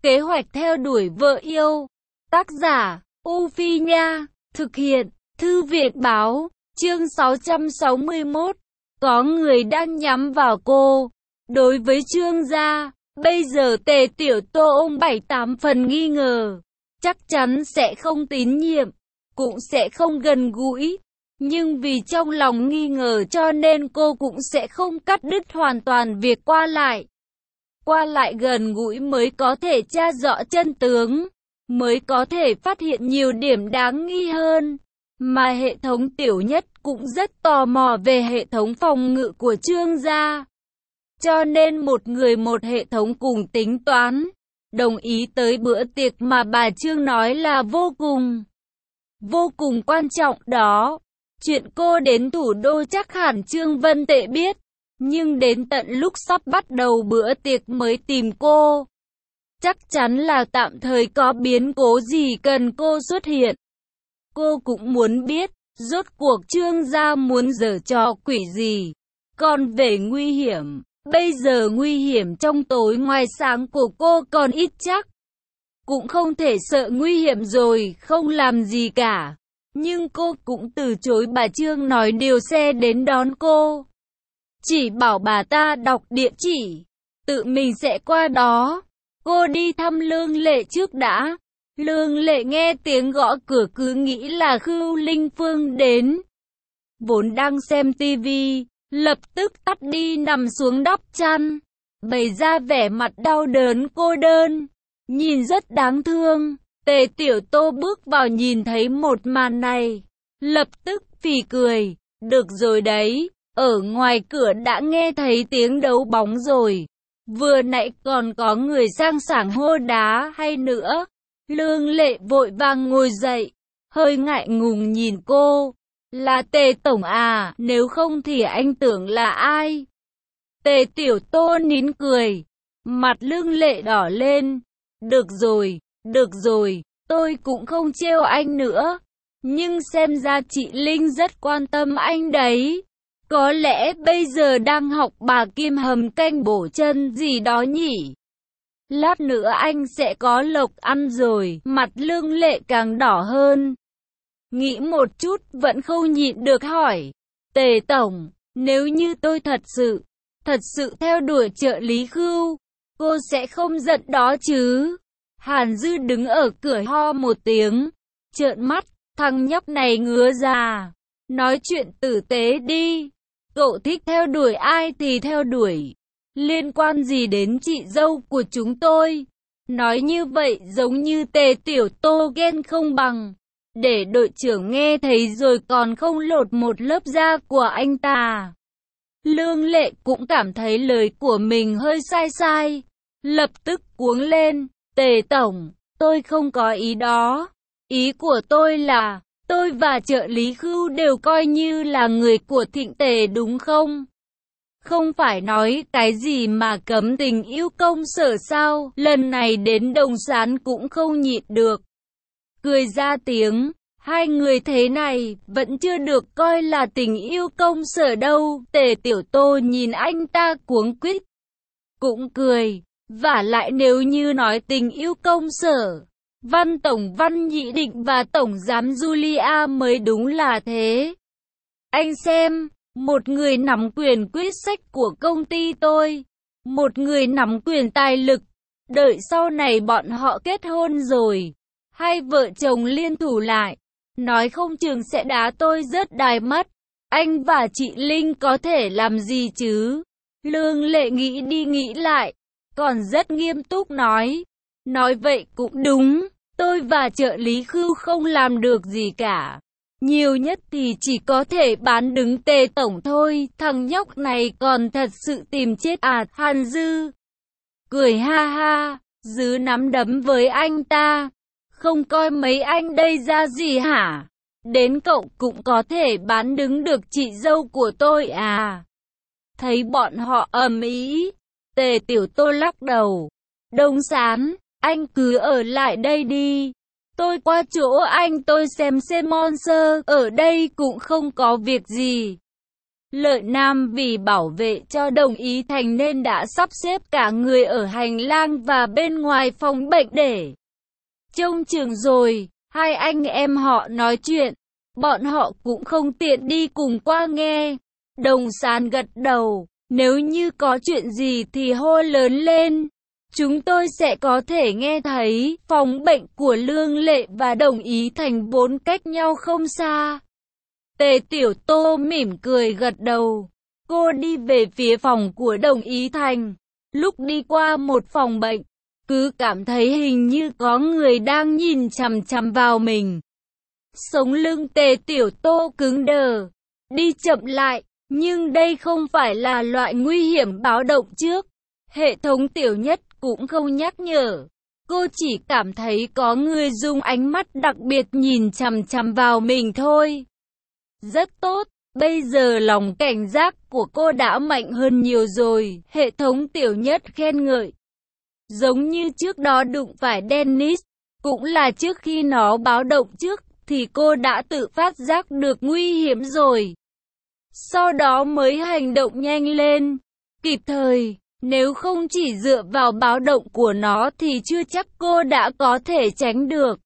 Kế hoạch theo đuổi vợ yêu. Tác giả, U Phi Nha. Thực hiện, Thư viện Báo. Chương 661. Có người đang nhắm vào cô. Đối với Trương gia, bây giờ Tề Tiểu Tô ôm 7-8 phần nghi ngờ. Chắc chắn sẽ không tín nhiệm, cũng sẽ không gần gũi. Nhưng vì trong lòng nghi ngờ cho nên cô cũng sẽ không cắt đứt hoàn toàn việc qua lại. Qua lại gần gũi mới có thể tra rõ chân tướng, mới có thể phát hiện nhiều điểm đáng nghi hơn. Mà hệ thống Tiểu Nhất cũng rất tò mò về hệ thống phòng ngự của Trương gia. Cho nên một người một hệ thống cùng tính toán, đồng ý tới bữa tiệc mà bà Trương nói là vô cùng quan trọng đó. Chuyện cô đến thủ đô chắc hẳn Trương Vân Tệ biết, nhưng đến tận lúc sắp bắt đầu bữa tiệc mới tìm cô. Chắc chắn là tạm thời có biến cố gì cần cô xuất hiện. Cô cũng muốn biết, rốt cuộc Trương gia muốn giở trò quỷ gì. Còn về nguy hiểm, bây giờ nguy hiểm trong tối ngoài sáng của cô còn ít chắc. Cũng không thể sợ nguy hiểm rồi, không làm gì cả. Nhưng cô cũng từ chối bà Trương nói điều xe đến đón cô. Chỉ bảo bà ta đọc địa chỉ, tự mình sẽ qua đó. Cô đi thăm Lương Lệ trước đã. Lương Lệ nghe tiếng gõ cửa cứ nghĩ là Khưu Linh Phương đến. Vốn đang xem tivi, lập tức tắt đi nằm xuống đắp chăn, bày ra vẻ mặt đau đớn cô đơn, nhìn rất đáng thương. Tề Tiểu Tô bước vào nhìn thấy một màn này, lập tức phì cười. Được rồi đấy, ở ngoài cửa đã nghe thấy tiếng đấu bóng rồi. Vừa nãy còn có người sang sảng hô đá hay nữa. Lương Lệ vội vàng ngồi dậy, hơi ngại ngùng nhìn cô. Là Tề Tổng à, nếu không thì anh tưởng là ai? Tề Tiểu Tô nín cười, mặt Lương Lệ đỏ lên. Được rồi, tôi cũng không trêu anh nữa. Nhưng xem ra chị Linh rất quan tâm anh đấy. Có lẽ bây giờ đang học bà Kim hầm canh bổ chân gì đó nhỉ? Lát nữa anh sẽ có lộc ăn rồi. Mặt Lương Lệ càng đỏ hơn. Nghĩ một chút vẫn không nhịn được hỏi. Tề Tổng, nếu như tôi thật sự theo đuổi trợ lý Khưu, cô sẽ không giận đó chứ? Hàn Dư đứng ở cửa ho một tiếng, trợn mắt, thằng nhóc này ngứa già. Nói chuyện tử tế đi, cậu thích theo đuổi ai thì theo đuổi, liên quan gì đến chị dâu của chúng tôi? Nói như vậy giống như Tề Tiểu Tô ghen không bằng, để đội trưởng nghe thấy rồi còn không lột một lớp da của anh ta. Lương Lệ cũng cảm thấy lời của mình hơi sai, lập tức cuống lên. Tề Tổng, tôi không có ý đó. Ý của tôi là, tôi và trợ lý Khưu đều coi như là người của Thịnh Tề đúng không? Không phải nói cái gì mà cấm tình yêu công sở sao? Lần này đến Đồng Sán cũng không nhịn được, cười ra tiếng. Hai người thế này vẫn chưa được coi là tình yêu công sở đâu. Tề Tiểu Tô nhìn anh ta cuống quýt, cũng cười. Vả lại nếu như nói tình yêu công sở, Văn Tổng Văn Nhị Định và Tổng Giám Julia mới đúng là thế. Anh xem, một người nắm quyền quyết sách của công ty tôi, một người nắm quyền tài lực. Đợi sau này bọn họ kết hôn rồi, hai vợ chồng liên thủ lại, nói không chừng sẽ đá tôi rớt đài mất. Anh và chị Linh có thể làm gì chứ? Lương Lệ nghĩ đi nghĩ lại, còn rất nghiêm túc nói vậy cũng đúng, tôi và trợ lý Khưu không làm được gì cả. Nhiều nhất thì chỉ có thể bán đứng Tề Tổng thôi. Thằng nhóc này còn thật sự tìm chết à? Hàn Dư cười ha ha, giữ nắm đấm với anh ta. Không coi mấy anh đây ra gì hả? Đến cậu cũng có thể bán đứng được chị dâu của tôi à? Thấy bọn họ ầm ĩ, Tề Tiểu Tô lắc đầu. Đông Sán, anh cứ ở lại đây đi. Tôi qua chỗ anh tôi xem Monster, ở đây cũng không có việc gì. Lợi Nam vì bảo vệ cho Đồng Ý Thành nên đã sắp xếp cả người ở hành lang và bên ngoài phòng bệnh để trông chừng rồi. Hai anh em họ nói chuyện, bọn họ cũng không tiện đi cùng qua nghe. Đồng Sán gật đầu, nếu như có chuyện gì thì hô lớn lên, chúng tôi sẽ có thể nghe thấy. Phòng bệnh của Lương Lệ và Đồng Ý Thành vốn cách nhau không xa. Tề Tiểu Tô mỉm cười gật đầu. Cô đi về phía phòng của Đồng Ý Thành. Lúc đi qua một phòng bệnh, cứ cảm thấy hình như có người đang nhìn chằm chằm vào mình. Sống lưng Tề Tiểu Tô cứng đờ, đi chậm lại, nhưng đây không phải là loại nguy hiểm báo động trước. Hệ thống Tiểu Nhất cũng không nhắc nhở. Cô chỉ cảm thấy có người dùng ánh mắt đặc biệt nhìn chằm chằm vào mình thôi. Rất tốt, bây giờ lòng cảnh giác của cô đã mạnh hơn nhiều rồi, hệ thống Tiểu Nhất khen ngợi. Giống như trước đó đụng phải Dennis, cũng là trước khi nó báo động trước, thì cô đã tự phát giác được nguy hiểm rồi. Sau đó mới hành động nhanh lên, kịp thời, nếu không chỉ dựa vào báo động của nó thì chưa chắc cô đã có thể tránh được.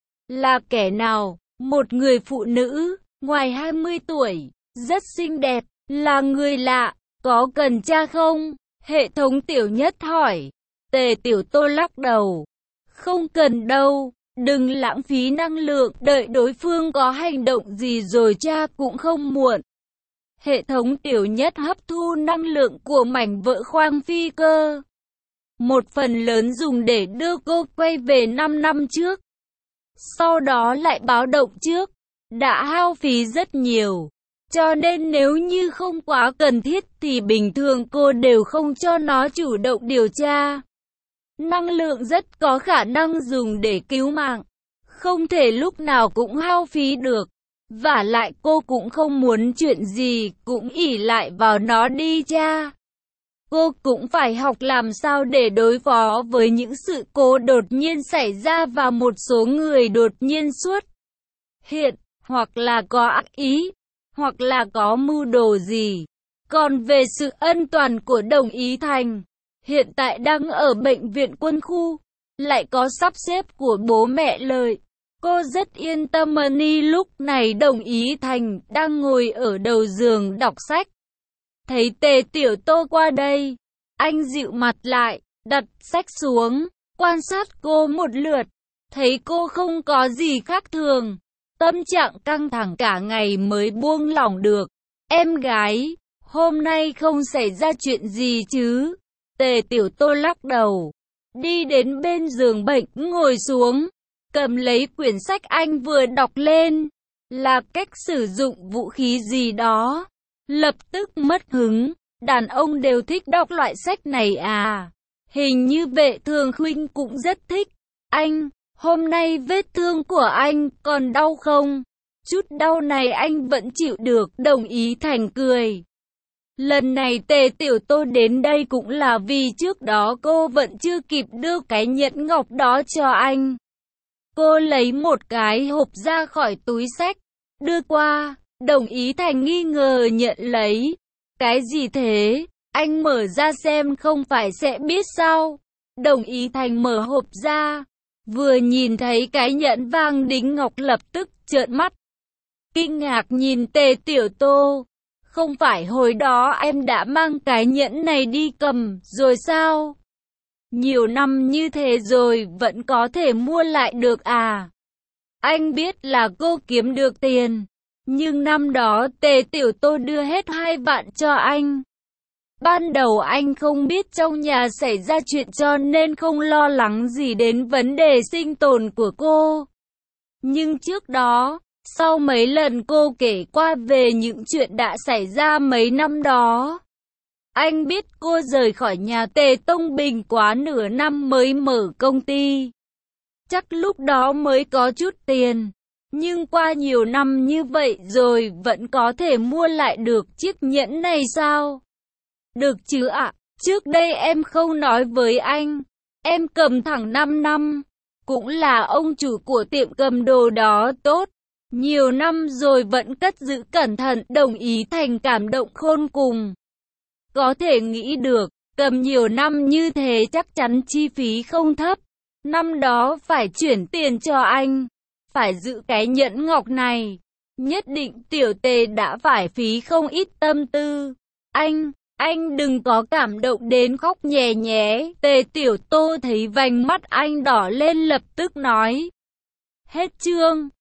Là kẻ nào? Một người phụ nữ, ngoài 20 tuổi, rất xinh đẹp, là người lạ, có cần tra không? Hệ thống Tiểu Nhất hỏi. Tề Tiểu Tô lắc đầu. Không cần đâu, đừng lãng phí năng lượng, đợi đối phương có hành động gì rồi tra cũng không muộn. Hệ thống Tiểu Nhất hấp thu năng lượng của mảnh vỡ khoang phi cơ. Một phần lớn dùng để đưa cô quay về 5 năm trước. Sau đó lại báo động trước. Đã hao phí rất nhiều. Cho nên nếu như không quá cần thiết thì bình thường cô đều không cho nó chủ động điều tra. Năng lượng rất có khả năng dùng để cứu mạng. Không thể lúc nào cũng hao phí được. Vả lại cô cũng không muốn chuyện gì cũng ỷ lại vào nó đi cha. Cô cũng phải học làm sao để đối phó với những sự cố đột nhiên xảy ra và một số người đột nhiên xuất hiện, hoặc là có ác ý, hoặc là có mưu đồ gì. Còn về sự an toàn của Đồng Ý Thành, hiện tại đang ở bệnh viện quân khu, lại có sắp xếp của bố mẹ Lợi. Cô rất yên tâm. Lúc này Đồng Ý Thành đang ngồi ở đầu giường đọc sách. Thấy Tề Tiểu Tô qua đây, anh dịu mặt lại, đặt sách xuống, quan sát cô một lượt. Thấy cô không có gì khác thường, tâm trạng căng thẳng cả ngày mới buông lỏng được. Em gái, hôm nay không xảy ra chuyện gì chứ? Tề Tiểu Tô lắc đầu, đi đến bên giường bệnh, ngồi xuống, cầm lấy quyển sách anh vừa đọc lên. Là cách sử dụng vũ khí gì đó. Lập tức mất hứng. Đàn ông đều thích đọc loại sách này à? Hình như Vệ Thường huynh cũng rất thích. Anh, hôm nay vết thương của anh còn đau không? Chút đau này anh vẫn chịu được. Đồng Ý Thành cười. Lần này Tề Tiểu Tô đến đây cũng là vì trước đó cô vẫn chưa kịp đưa cái nhẫn ngọc đó cho anh. Cô lấy một cái hộp ra khỏi túi sách, đưa qua. Đồng Ý Thành nghi ngờ nhận lấy. Cái gì thế? Anh mở ra xem không phải sẽ biết sao? Đồng Ý Thành mở hộp ra, vừa nhìn thấy cái nhẫn vàng đính ngọc lập tức trợn mắt. Kinh ngạc nhìn Tề Tiểu Tô. Không phải hồi đó em đã mang cái nhẫn này đi cầm rồi sao? Nhiều năm như thế rồi vẫn có thể mua lại được à? Anh biết là cô kiếm được tiền, nhưng năm đó Tề Tiểu Tô đưa hết 2 vạn cho anh. Ban đầu anh không biết trong nhà xảy ra chuyện cho nên không lo lắng gì đến vấn đề sinh tồn của cô. Nhưng trước đó, sau mấy lần cô kể qua về những chuyện đã xảy ra mấy năm đó, anh biết cô rời khỏi nhà Tề Tông Bình quá nửa năm mới mở công ty. Chắc lúc đó mới có chút tiền, nhưng qua nhiều năm như vậy rồi vẫn có thể mua lại được chiếc nhẫn này sao? Được chứ ạ, trước đây em không nói với anh, em cầm thẳng 5 năm, cũng là ông chủ của tiệm cầm đồ đó tốt. Nhiều năm rồi vẫn cất giữ cẩn thận, đồng ý thành cảm động khôn cùng. Có thể nghĩ được, cầm nhiều năm như thế chắc chắn chi phí không thấp. Năm đó phải chuyển tiền cho anh, phải giữ cái nhẫn ngọc này. Nhất định tiểu Tề đã phải phí không ít tâm tư. Anh đừng có cảm động đến khóc nhè nhé. Tề Tiểu Tô thấy vành mắt anh đỏ lên lập tức nói. Hết chương.